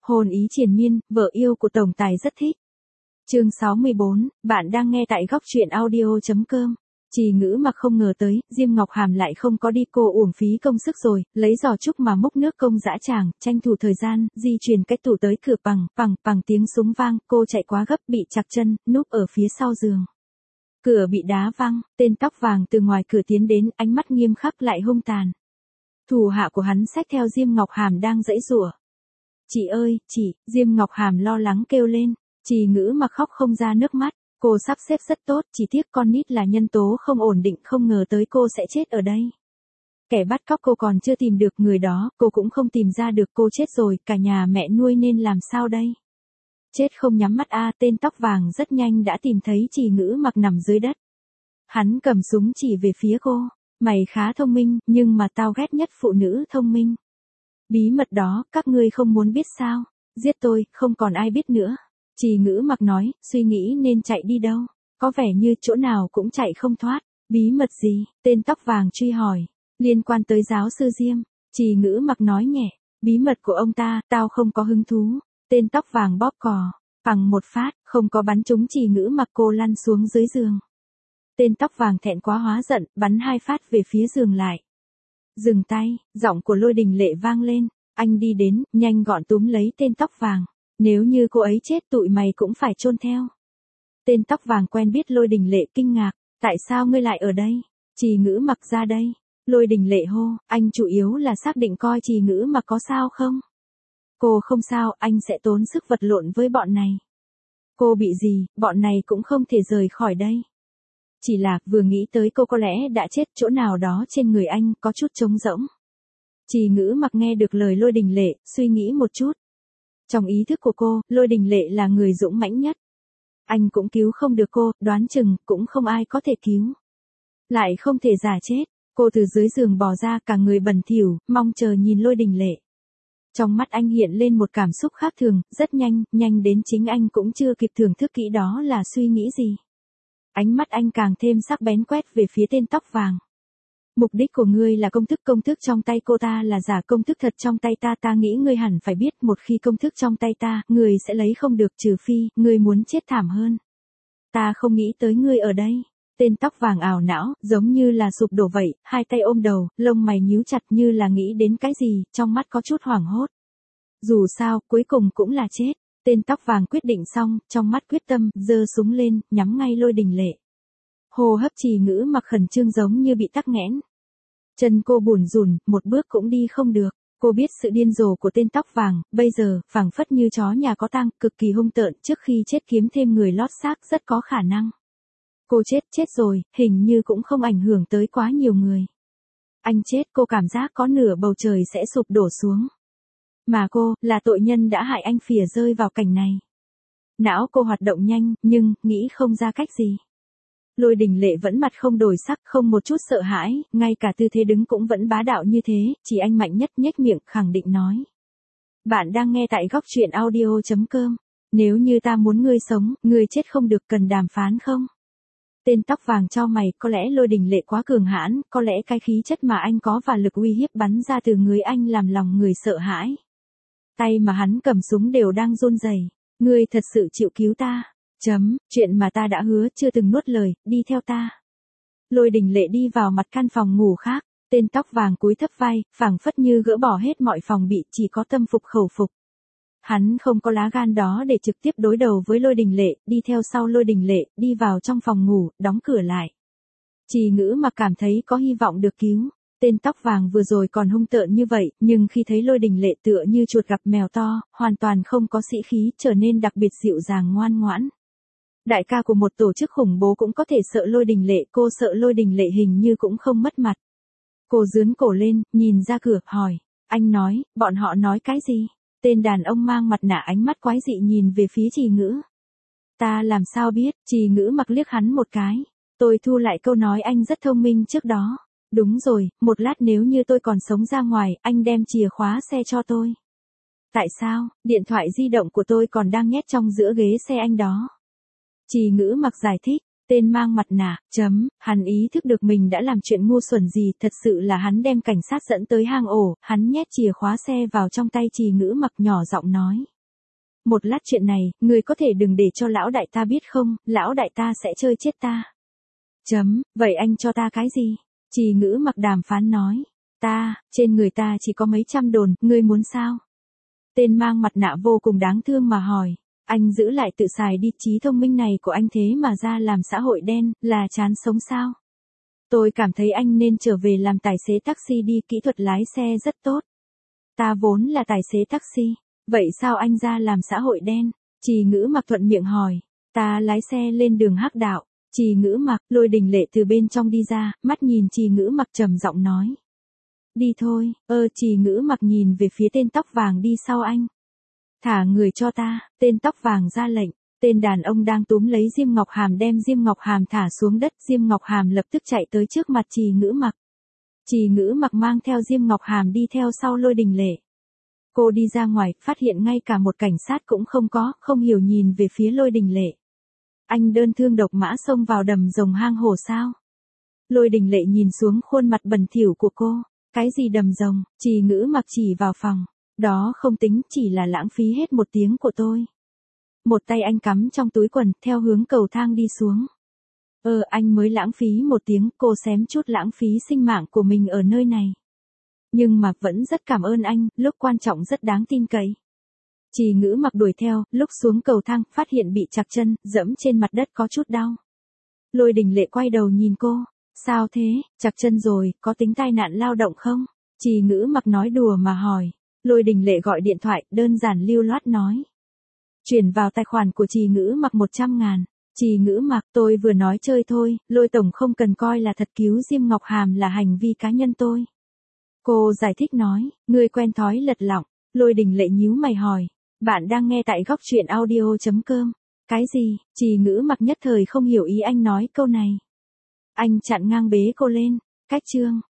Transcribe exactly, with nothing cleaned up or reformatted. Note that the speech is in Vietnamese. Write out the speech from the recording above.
Hồn ý triền miên, vợ yêu của tổng tài rất thích. Chương sáu mươi bốn, bạn đang nghe tại góc truyện audio chấm com. Trì Ngữ Mặc không ngờ tới, Diêm Ngọc Hàm lại không có đi, cô uổng phí công sức rồi, lấy giò trúc mà múc nước công dã tràng, tranh thủ thời gian, di chuyển cách tủ tới cửa, bằng, bằng, bằng tiếng súng vang, cô chạy quá gấp bị chặt chân, núp ở phía sau giường. Cửa bị đá văng, tên tóc vàng từ ngoài cửa tiến đến, ánh mắt nghiêm khắc lại hung tàn. Thủ hạ của hắn xách theo Diêm Ngọc Hàm đang giãy giụa. Chị ơi, chị, Diêm Ngọc Hàm lo lắng kêu lên. Trì Ngữ Mặc khóc không ra nước mắt, cô sắp xếp rất tốt, chỉ tiếc con nít là nhân tố không ổn định, không ngờ tới cô sẽ chết ở đây. Kẻ bắt cóc cô còn chưa tìm được người đó, cô cũng không tìm ra được, cô chết rồi, cả nhà mẹ nuôi nên làm sao đây? Chết không nhắm mắt a, tên tóc vàng rất nhanh đã tìm thấy Trì Ngữ Mặc nằm dưới đất. Hắn cầm súng chỉ về phía cô, mày khá thông minh, nhưng mà tao ghét nhất phụ nữ thông minh. Bí mật đó, các ngươi không muốn biết sao? Giết tôi, không còn ai biết nữa. Trì Ngữ Mặc nói, suy nghĩ nên chạy đi đâu, có vẻ như chỗ nào cũng chạy không thoát. Bí mật gì? Tên tóc vàng truy hỏi. Liên quan tới giáo sư Diêm. Trì Ngữ Mặc nói nhẹ, bí mật của ông ta, tao không có hứng thú. Tên tóc vàng bóp cò, bằng một phát, không có bắn trúng Trì Ngữ Mặc, cô lăn xuống dưới giường. Tên tóc vàng thẹn quá hóa giận, bắn hai phát về phía giường lại. Dừng tay, giọng của Lôi Đình Lệ vang lên, anh đi đến, nhanh gọn túm lấy tên tóc vàng. Nếu như cô ấy chết tụi mày cũng phải chôn theo. Tên tóc vàng quen biết Lôi Đình Lệ kinh ngạc, tại sao ngươi lại ở đây? Trì Ngữ Mặc ra đây. Lôi Đình Lệ hô, anh chủ yếu là xác định coi Trì Ngữ Mặc có sao không? Cô không sao, anh sẽ tốn sức vật lộn với bọn này. Cô bị gì, bọn này cũng không thể rời khỏi đây. Chỉ là, vừa nghĩ tới cô có lẽ đã chết, chỗ nào đó trên người anh có chút trống rỗng. Trì Ngữ Mặc nghe được lời Lôi Đình Lệ, suy nghĩ một chút. Trong ý thức của cô, Lôi Đình Lệ là người dũng mãnh nhất. Anh cũng cứu không được cô, đoán chừng cũng không ai có thể cứu. Lại không thể giả chết, cô từ dưới giường bò ra, cả người bẩn thỉu, mong chờ nhìn Lôi Đình Lệ. Trong mắt anh hiện lên một cảm xúc khác thường, rất nhanh, nhanh đến chính anh cũng chưa kịp thưởng thức kỹ đó là suy nghĩ gì. Ánh mắt anh càng thêm sắc bén quét về phía tên tóc vàng. Mục đích của ngươi là công thức, công thức trong tay cô ta là giả, công thức thật trong tay ta, ta nghĩ ngươi hẳn phải biết, một khi công thức trong tay ta, ngươi sẽ lấy không được, trừ phi, ngươi muốn chết thảm hơn. Ta không nghĩ tới ngươi ở đây. Tên tóc vàng ảo não, giống như là sụp đổ vậy, hai tay ôm đầu, lông mày nhíu chặt như là nghĩ đến cái gì, trong mắt có chút hoảng hốt. Dù sao, cuối cùng cũng là chết. Tên tóc vàng quyết định xong, trong mắt quyết tâm, giơ súng lên, nhắm ngay Lôi Đình Lệ. Hô hấp Trì Ngữ Mặc khẩn trương giống như bị tắc nghẽn. Chân cô bủn rủn, một bước cũng đi không được. Cô biết sự điên rồ của tên tóc vàng, bây giờ, phảng phất như chó nhà có tang, cực kỳ hung tợn, trước khi chết kiếm thêm người lót xác rất có khả năng. Cô chết, chết rồi, hình như cũng không ảnh hưởng tới quá nhiều người. Anh chết, cô cảm giác có nửa bầu trời sẽ sụp đổ xuống. Mà cô, là tội nhân đã hại anh, phìa rơi vào cảnh này. Não cô hoạt động nhanh, nhưng, nghĩ không ra cách gì. Lôi Đình Lệ vẫn mặt không đổi sắc, không một chút sợ hãi, ngay cả tư thế đứng cũng vẫn bá đạo như thế, chỉ anh mạnh nhất nhếch miệng, khẳng định nói. Bạn đang nghe tại góc truyện audio chấm com. Nếu như ta muốn ngươi sống, ngươi chết không được, cần đàm phán không? Tên tóc vàng chau mày, có lẽ Lôi Đình Lệ quá cường hãn, có lẽ cái khí chất mà anh có và lực uy hiếp bắn ra từ người anh làm lòng người sợ hãi. Tay mà hắn cầm súng đều đang run rẩy. Ngươi thật sự chịu cứu ta? Chấm, chuyện mà ta đã hứa, chưa từng nuốt lời, đi theo ta. Lôi Đình Lệ đi vào mặt căn phòng ngủ khác, tên tóc vàng cúi thấp vai, phảng phất như gỡ bỏ hết mọi phòng bị, chỉ có tâm phục khẩu phục. Hắn không có lá gan đó để trực tiếp đối đầu với Lôi Đình Lệ, đi theo sau Lôi Đình Lệ, đi vào trong phòng ngủ, đóng cửa lại. Trì Ngữ Mặc cảm thấy có hy vọng được cứu. Tên tóc vàng vừa rồi còn hung tợn như vậy, nhưng khi thấy Lôi Đình Lệ tựa như chuột gặp mèo to, hoàn toàn không có sĩ khí, trở nên đặc biệt dịu dàng ngoan ngoãn. Đại ca của một tổ chức khủng bố cũng có thể sợ Lôi Đình Lệ, cô sợ Lôi Đình Lệ hình như cũng không mất mặt. Cô giương cổ lên, nhìn ra cửa, hỏi, anh nói, bọn họ nói cái gì? Tên đàn ông mang mặt nạ ánh mắt quái dị nhìn về phía Trì Ngữ. Ta làm sao biết? Trì Ngữ Mặc liếc hắn một cái. Tôi thu lại câu nói anh rất thông minh trước đó. Đúng rồi, một lát nếu như tôi còn sống ra ngoài, anh đem chìa khóa xe cho tôi. Tại sao? Điện thoại di động của tôi còn đang nhét trong giữa ghế xe anh đó. Trì Ngữ Mặc giải thích, tên mang mặt nạ, chấm, hắn ý thức được mình đã làm chuyện ngu xuẩn gì, thật sự là hắn đem cảnh sát dẫn tới hang ổ, hắn nhét chìa khóa xe vào trong tay Trì Ngữ Mặc, nhỏ giọng nói. Một lát chuyện này, người có thể đừng để cho lão đại ta biết không, lão đại ta sẽ chơi chết ta. Chấm, vậy anh cho ta cái gì? Trì Ngữ Mặc đàm phán nói. Ta, trên người ta chỉ có mấy trăm đồn, ngươi muốn sao? Tên mang mặt nạ vô cùng đáng thương mà hỏi. Anh giữ lại tự xài đi, trí thông minh này của anh thế mà ra làm xã hội đen, là chán sống sao? Tôi cảm thấy anh nên trở về làm tài xế taxi đi, kỹ thuật lái xe rất tốt. Ta vốn là tài xế taxi, vậy sao anh ra làm xã hội đen? Trì Ngữ Mặc thuận miệng hỏi. Ta lái xe lên đường hắc đạo. Trì Ngữ Mặc, Lôi Đình Lệ từ bên trong đi ra, mắt nhìn Trì Ngữ Mặc trầm giọng nói. Đi thôi, ơ Trì Ngữ Mặc nhìn về phía tên tóc vàng đi sau anh. Thả người cho ta, tên tóc vàng ra lệnh. Tên đàn ông đang túm lấy Diêm Ngọc Hàm đem Diêm Ngọc Hàm thả xuống đất, Diêm Ngọc Hàm lập tức chạy tới trước mặt Trì Ngữ Mặc. Trì Ngữ Mặc mang theo Diêm Ngọc Hàm đi theo sau Lôi Đình Lệ. Cô đi ra ngoài, phát hiện ngay cả một cảnh sát cũng không có, không hiểu nhìn về phía Lôi Đình Lệ. Anh đơn thương độc mã xông vào đầm rồng hang hổ sao? Lôi Đình Lệ nhìn xuống khuôn mặt bẩn thỉu của cô. Cái gì đầm rồng? Trì Ngữ Mặc chỉ vào phòng. Đó không tính, chỉ là lãng phí hết một tiếng của tôi. Một tay anh cắm trong túi quần, theo hướng cầu thang đi xuống. Ờ, anh mới lãng phí một tiếng, cô xém chút lãng phí sinh mạng của mình ở nơi này. Nhưng mà vẫn rất cảm ơn anh, lúc quan trọng rất đáng tin cậy. Trì Ngữ Mặc đuổi theo, lúc xuống cầu thang, phát hiện bị trặc chân, dẫm trên mặt đất có chút đau. Lôi Đình Lệ quay đầu nhìn cô. Sao thế, trặc chân rồi, có tính tai nạn lao động không? Trì Ngữ Mặc nói đùa mà hỏi. Lôi Đình Lệ gọi điện thoại, đơn giản lưu loát nói. Chuyển vào tài khoản của Trì Ngữ Mặc một trăm ngàn. Trì Ngữ Mặc, tôi vừa nói chơi thôi, Lôi tổng không cần coi là thật, cứu Diêm Ngọc Hàm là hành vi cá nhân tôi. Cô giải thích nói, ngươi quen thói lật lọng. Lôi Đình Lệ nhíu mày hỏi. Bạn đang nghe tại góc truyện audio chấm com. Cái gì? Trì Ngữ Mặc nhất thời không hiểu ý anh nói câu này. Anh chặn ngang bế cô lên. Cách chương.